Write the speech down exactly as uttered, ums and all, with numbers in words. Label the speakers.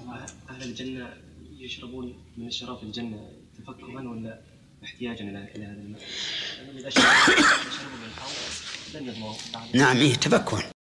Speaker 1: أهل الجنة يشربون من الشراب في الجنة تفكها ولا احتياجا إلى هذا الماء؟ إذا شربوا من الحوض لن يظمأوا.
Speaker 2: نعم، إيه تفكه.